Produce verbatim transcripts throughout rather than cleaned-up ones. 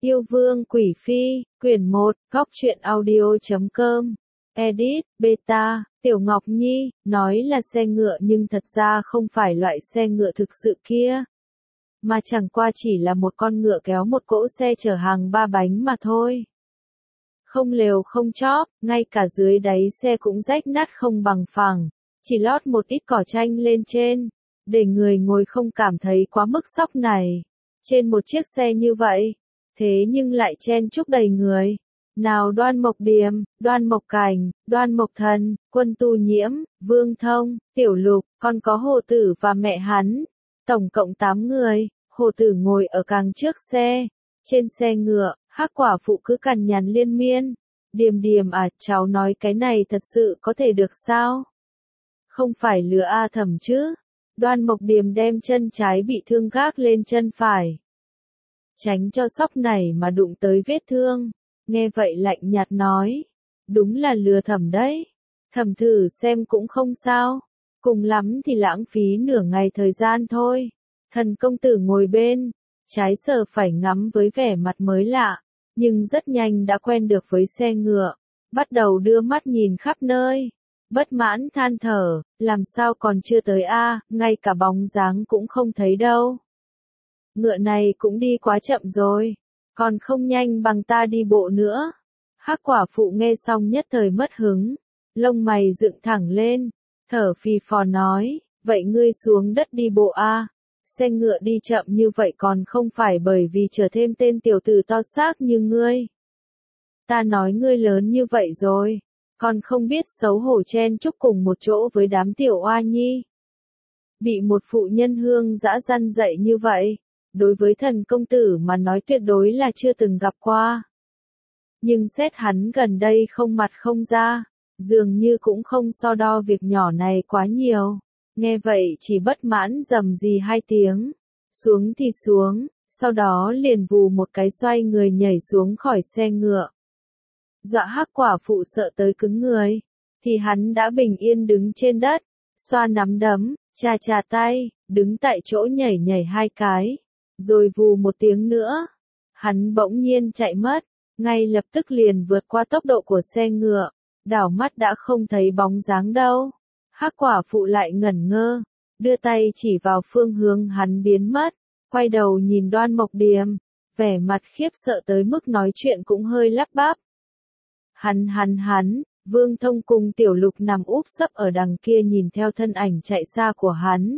Yêu Vương Quỷ Phi, quyển một, góc truyện audio chấm com, edit, beta, Tiểu Ngọc Nhi, nói là xe ngựa nhưng thật ra không phải loại xe ngựa thực sự kia. Mà chẳng qua chỉ là một con ngựa kéo một cỗ xe chở hàng ba bánh mà thôi. Không lều không chóp, ngay cả dưới đáy xe cũng rách nát không bằng phẳng, chỉ lót một ít cỏ tranh lên trên, để người ngồi không cảm thấy quá mức sóc này. Trên một chiếc xe như vậy, thế nhưng lại chen chúc đầy người. Nào Đoan Mộc Điềm, Đoan Mộc Cảnh, Đoan Mộc Thần, Quân Tu Nhiễm, Vương Thông, Tiểu Lục, còn có Hồ Tử và mẹ hắn. Tổng cộng tám người, Hồ Tử ngồi ở càng trước xe. Trên xe ngựa, Hắc Quả Phụ cứ cằn nhằn liên miên. Điềm Điềm à, cháu nói cái này thật sự có thể được sao? Không phải lừa A Thẩm chứ? Đoan Mộc Điềm đem chân trái bị thương gác lên chân phải. Tránh cho sóc này mà đụng tới vết thương. Nghe vậy lạnh nhạt nói. Đúng là lừa Thẩm đấy. Thẩm thử xem cũng không sao. Cùng lắm thì lãng phí nửa ngày thời gian thôi. Thần công tử ngồi bên. Trái sờ phải ngắm với vẻ mặt mới lạ. Nhưng rất nhanh đã quen được với xe ngựa. Bắt đầu đưa mắt nhìn khắp nơi. Bất mãn than thở, làm sao còn chưa tới a, ngay cả bóng dáng cũng không thấy đâu. Ngựa này cũng đi quá chậm rồi, còn không nhanh bằng ta đi bộ nữa. Hắc Quả Phụ nghe xong nhất thời mất hứng, lông mày dựng thẳng lên, thở phì phò nói, vậy ngươi xuống đất đi bộ a, xe ngựa đi chậm như vậy còn không phải bởi vì chở thêm tên tiểu tử to xác như ngươi. Ta nói ngươi lớn như vậy rồi. Còn không biết xấu hổ chen chúc cùng một chỗ với đám tiểu oa nhi. Bị một phụ nhân hương dã răn dạy như vậy, đối với thần công tử mà nói tuyệt đối là chưa từng gặp qua. Nhưng xét hắn gần đây không mặt không ra, dường như cũng không so đo việc nhỏ này quá nhiều. Nghe vậy chỉ bất mãn rầm rì hai tiếng, xuống thì xuống, sau đó liền vù một cái xoay người nhảy xuống khỏi xe ngựa. Dọa Hắc Quả Phụ sợ tới cứng người, thì hắn đã bình yên đứng trên đất, xoa nắm đấm, chà chà tay, đứng tại chỗ nhảy nhảy hai cái, rồi vù một tiếng nữa. Hắn bỗng nhiên chạy mất, ngay lập tức liền vượt qua tốc độ của xe ngựa, đảo mắt đã không thấy bóng dáng đâu. Hắc Quả Phụ lại ngẩn ngơ, đưa tay chỉ vào phương hướng hắn biến mất, quay đầu nhìn Đoan Mộc Điềm, vẻ mặt khiếp sợ tới mức nói chuyện cũng hơi lắp bắp. Hắn hắn hắn, Vương Thông cùng Tiểu Lục nằm úp sấp ở đằng kia nhìn theo thân ảnh chạy xa của hắn.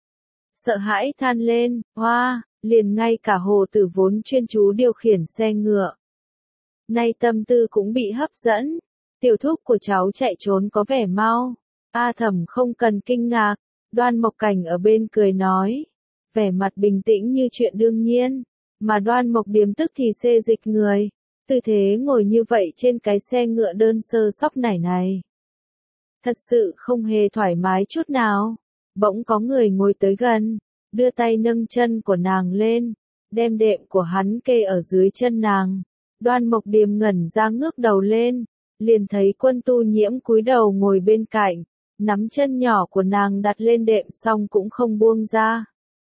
Sợ hãi than lên, hoa, liền ngay cả Hồ Tử vốn chuyên chú điều khiển xe ngựa. Nay tâm tư cũng bị hấp dẫn, tiểu thúc của cháu chạy trốn có vẻ mau. A Thẩm không cần kinh ngạc, Đoan Mộc Cảnh ở bên cười nói. Vẻ mặt bình tĩnh như chuyện đương nhiên, mà Đoan Mộc Điềm tức thì xê dịch người. Tư thế ngồi như vậy trên cái xe ngựa đơn sơ sóc nải này. Thật sự không hề thoải mái chút nào. Bỗng có người ngồi tới gần, đưa tay nâng chân của nàng lên, đem đệm của hắn kê ở dưới chân nàng. Đoan Mộc Điềm ngẩn ra ngước đầu lên, liền thấy Quân Tu Nhiễm cúi đầu ngồi bên cạnh, nắm chân nhỏ của nàng đặt lên đệm xong cũng không buông ra,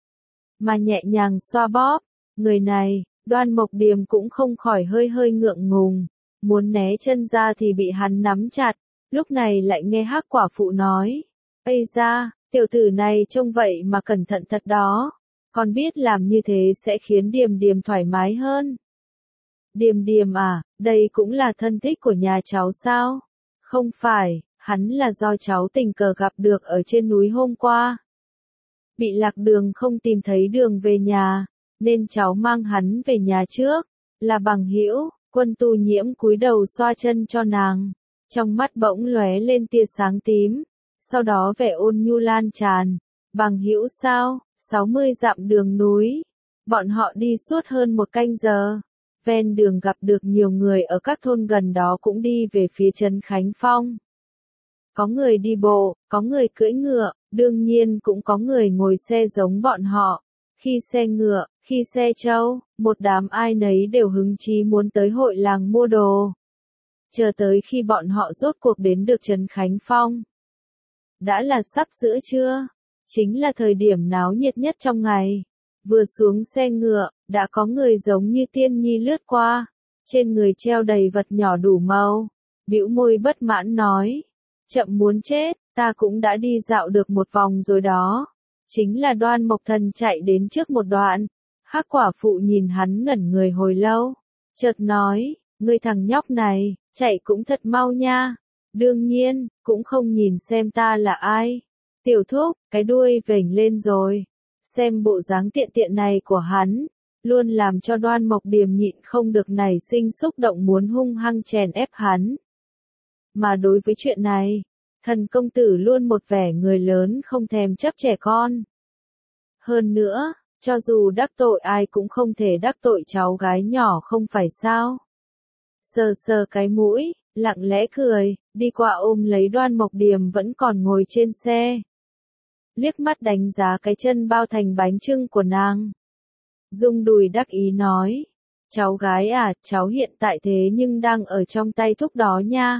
mà nhẹ nhàng xoa bóp. Người này, Đoan Mộc Điềm cũng không khỏi hơi hơi ngượng ngùng, muốn né chân ra thì bị hắn nắm chặt, lúc này lại nghe Hắc Quả Phụ nói, ây da, tiểu tử này trông vậy mà cẩn thận thật đó, con biết làm như thế sẽ khiến Điềm Điềm thoải mái hơn. Điềm Điềm à, đây cũng là thân thích của nhà cháu sao? Không phải, hắn là do cháu tình cờ gặp được ở trên núi hôm qua. Bị lạc đường không tìm thấy đường về nhà, nên cháu mang hắn về nhà trước, là bằng hữu. Quân Tu Nhiễm cúi đầu xoa chân cho nàng, trong mắt bỗng lóe lên tia sáng tím, sau đó vẻ ôn nhu lan tràn. Bằng hữu sao? sáu mươi dặm đường núi. Bọn họ đi suốt hơn một canh giờ. Ven đường gặp được nhiều người ở các thôn gần đó cũng đi về phía Trấn Khánh Phong. Có người đi bộ, có người cưỡi ngựa, đương nhiên cũng có người ngồi xe giống bọn họ. Khi xe ngựa, khi xe trâu, một đám ai nấy đều hứng chí muốn tới hội làng mua đồ. Chờ tới khi bọn họ rốt cuộc đến được Trấn Khánh Phong. Đã là sắp giữa trưa, chính là thời điểm náo nhiệt nhất trong ngày. Vừa xuống xe ngựa, đã có người giống như tiên nhi lướt qua, trên người treo đầy vật nhỏ đủ màu, bĩu môi bất mãn nói, chậm muốn chết, ta cũng đã đi dạo được một vòng rồi đó. Chính là Đoan Mộc Thần chạy đến trước một đoạn, Hắc quả phụ nhìn hắn ngẩn người hồi lâu, chợt nói, ngươi thằng nhóc này, chạy cũng thật mau nha, đương nhiên, cũng không nhìn xem ta là ai. Tiểu thúc, cái đuôi vểnh lên rồi, xem bộ dáng tiện tiện này của hắn, luôn làm cho Đoan Mộc Điềm nhịn không được nảy sinh xúc động muốn hung hăng chèn ép hắn. Mà đối với chuyện này, Thần công tử luôn một vẻ người lớn không thèm chấp trẻ con. Hơn nữa, cho dù đắc tội ai cũng không thể đắc tội cháu gái nhỏ không phải sao. Sờ sờ cái mũi, lặng lẽ cười, đi qua ôm lấy Đoan Mộc Điềm vẫn còn ngồi trên xe. Liếc mắt đánh giá cái chân bao thành bánh chưng của nàng. Dung đùi đắc ý nói, cháu gái à, cháu hiện tại thế nhưng đang ở trong tay thúc đó nha.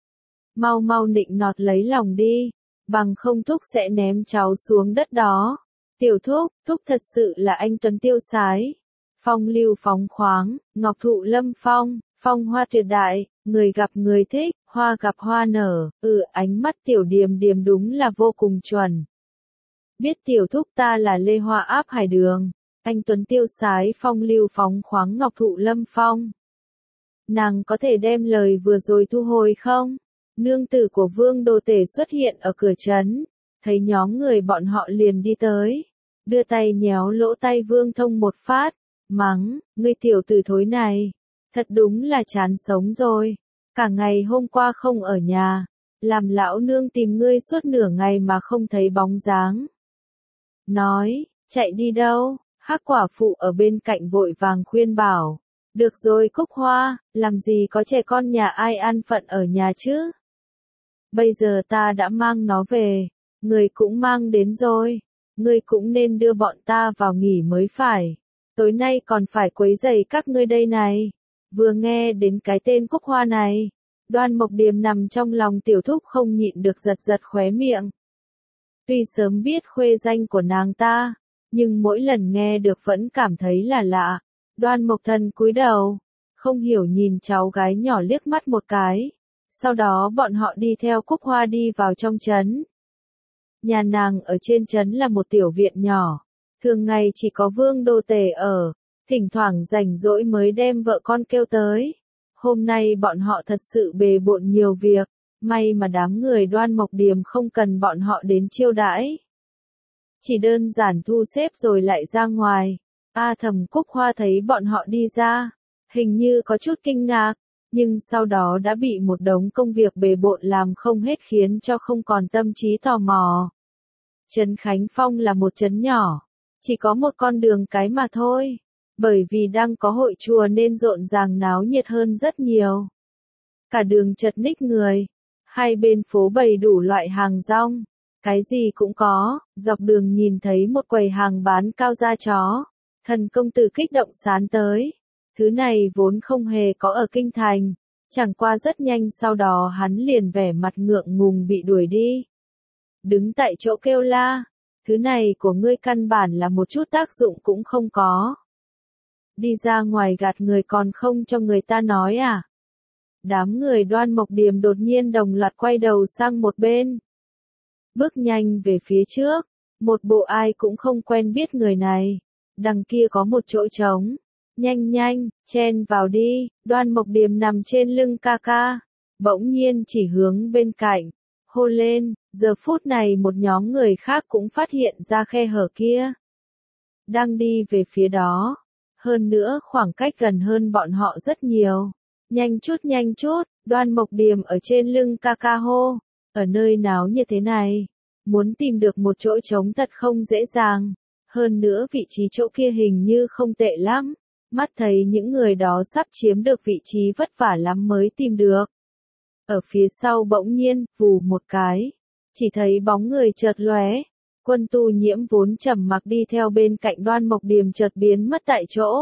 Mau mau nịnh nọt lấy lòng đi, bằng không thúc sẽ ném cháu xuống đất đó. Tiểu thúc, thúc thật sự là anh tuấn tiêu sái, phong lưu phóng khoáng, ngọc thụ lâm phong, phong hoa tuyệt đại, người gặp người thích, hoa gặp hoa nở, ừ ánh mắt tiểu Điềm Điềm đúng là vô cùng chuẩn. Biết tiểu thúc ta là Lê Hoa áp hải đường, anh tuấn tiêu sái phong lưu phóng khoáng ngọc thụ lâm phong. Nàng có thể đem lời vừa rồi thu hồi không? Nương tử của Vương Đồ Tể xuất hiện ở cửa trấn, thấy nhóm người bọn họ liền đi tới, đưa tay nhéo lỗ tay Vương Thông một phát, mắng, ngươi tiểu tử thối này, thật đúng là chán sống rồi, cả ngày hôm qua không ở nhà, làm lão nương tìm ngươi suốt nửa ngày mà không thấy bóng dáng. Nói, chạy đi đâu? Hắc quả phụ ở bên cạnh vội vàng khuyên bảo, được rồi Cúc Hoa, làm gì có trẻ con nhà ai an phận ở nhà chứ? Bây giờ ta đã mang nó về, người cũng mang đến rồi, ngươi cũng nên đưa bọn ta vào nghỉ mới phải. Tối nay còn phải quấy rầy các ngươi đây này. Vừa nghe đến cái tên Cúc Hoa này, Đoan Mộc Điềm nằm trong lòng tiểu thúc không nhịn được giật giật khóe miệng. Tuy sớm biết khuê danh của nàng ta, nhưng mỗi lần nghe được vẫn cảm thấy là lạ. Đoan Mộc Thần cúi đầu, không hiểu nhìn cháu gái nhỏ liếc mắt một cái. Sau đó bọn họ đi theo Cúc Hoa đi vào trong trấn. Nhà nàng ở trên trấn là một tiểu viện nhỏ, thường ngày chỉ có Vương Đô Tể ở, thỉnh thoảng rảnh rỗi mới đem vợ con kêu tới. Hôm nay bọn họ thật sự bề bộn nhiều việc, may mà đám người Đoan Mộc Điềm không cần bọn họ đến chiêu đãi. Chỉ đơn giản thu xếp rồi lại ra ngoài. A Thầm Cúc Hoa thấy bọn họ đi ra, hình như có chút kinh ngạc, nhưng sau đó đã bị một đống công việc bề bộn làm không hết khiến cho không còn tâm trí tò mò. Trấn Khánh Phong là một trấn nhỏ, chỉ có một con đường cái mà thôi, bởi vì đang có hội chùa nên rộn ràng náo nhiệt hơn rất nhiều. Cả đường chật ních người, hai bên phố bày đủ loại hàng rong, cái gì cũng có, dọc đường nhìn thấy một quầy hàng bán cao da chó, Thần công tử kích động sán tới. Thứ này vốn không hề có ở kinh thành, chẳng qua rất nhanh sau đó hắn liền vẻ mặt ngượng ngùng bị đuổi đi. Đứng tại chỗ kêu la, thứ này của ngươi căn bản là một chút tác dụng cũng không có. Đi ra ngoài gạt người còn không cho người ta nói à? Đám người Đoan Mộc Điềm đột nhiên đồng loạt quay đầu sang một bên. Bước nhanh về phía trước, một bộ ai cũng không quen biết người này. Đằng kia có một chỗ trống. Nhanh nhanh, chen vào đi, Đoan Mộc Điềm nằm trên lưng ca ca, bỗng nhiên chỉ hướng bên cạnh, hô lên, giờ phút này một nhóm người khác cũng phát hiện ra khe hở kia. Đang đi về phía đó, hơn nữa khoảng cách gần hơn bọn họ rất nhiều. Nhanh chút nhanh chút, Đoan Mộc Điềm ở trên lưng ca ca hô, ở nơi nào như thế này, muốn tìm được một chỗ trống thật không dễ dàng, hơn nữa vị trí chỗ kia hình như không tệ lắm. Mắt thấy những người đó sắp chiếm được vị trí vất vả lắm mới tìm được. Ở phía sau bỗng nhiên, vù một cái, chỉ thấy bóng người chợt lóe. Quân Tu Nhiễm vốn trầm mặc đi theo bên cạnh Đoan Mộc Điềm chợt biến mất tại chỗ.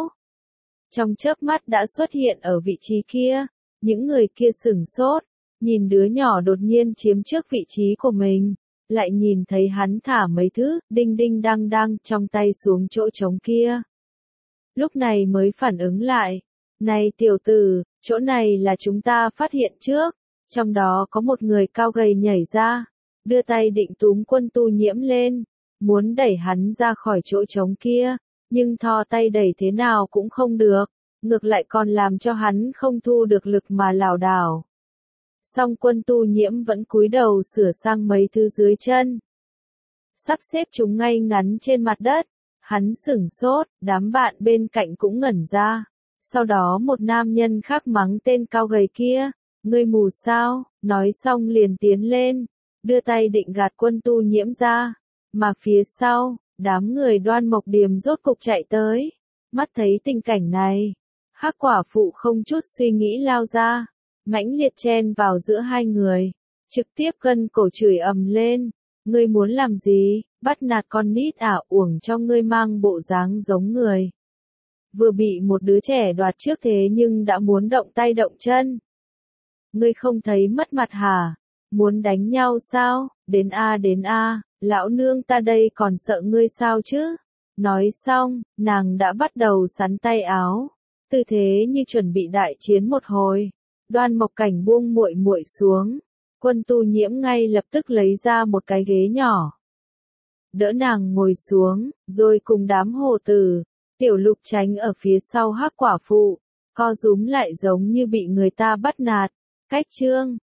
Trong chớp mắt đã xuất hiện ở vị trí kia, những người kia sửng sốt, nhìn đứa nhỏ đột nhiên chiếm trước vị trí của mình, lại nhìn thấy hắn thả mấy thứ, đinh đinh đăng đăng trong tay xuống chỗ trống kia. Lúc này mới phản ứng lại. Này tiểu tử, chỗ này là chúng ta phát hiện trước. Trong đó có một người cao gầy nhảy ra, đưa tay định túm Quân Tu Nhiễm lên, muốn đẩy hắn ra khỏi chỗ trống kia, nhưng thò tay đẩy thế nào cũng không được, ngược lại còn làm cho hắn không thu được lực mà lảo đảo. Song Quân Tu Nhiễm vẫn cúi đầu sửa sang mấy thứ dưới chân, sắp xếp chúng ngay ngắn trên mặt đất. Hắn sửng sốt, đám bạn bên cạnh cũng ngẩn ra. Sau đó một nam nhân khác mắng tên cao gầy kia, ngươi mù sao, nói xong liền tiến lên, đưa tay định gạt Quân Tu Nhiễm ra, mà phía sau, đám người Đoan Mộc Điềm rốt cục chạy tới, mắt thấy tình cảnh này, Hắc Quả Phụ không chút suy nghĩ lao ra, mãnh liệt chen vào giữa hai người, trực tiếp gân cổ chửi ầm lên, ngươi muốn làm gì, bắt nạt con nít à, uổng cho ngươi mang bộ dáng giống người. Vừa bị một đứa trẻ đoạt trước thế nhưng đã muốn động tay động chân. Ngươi không thấy mất mặt hả? Muốn đánh nhau sao? Đến a đến a, lão nương ta đây còn sợ ngươi sao chứ? Nói xong, nàng đã bắt đầu sắn tay áo, tư thế như chuẩn bị đại chiến một hồi. Đoan Mộc Cảnh buông muội muội xuống, Quân Tu Nhiễm ngay lập tức lấy ra một cái ghế nhỏ, đỡ nàng ngồi xuống, rồi cùng đám hồ tử, Tiểu Lục tránh ở phía sau Hắc Quả Phụ, co rúm lại giống như bị người ta bắt nạt. Cách chương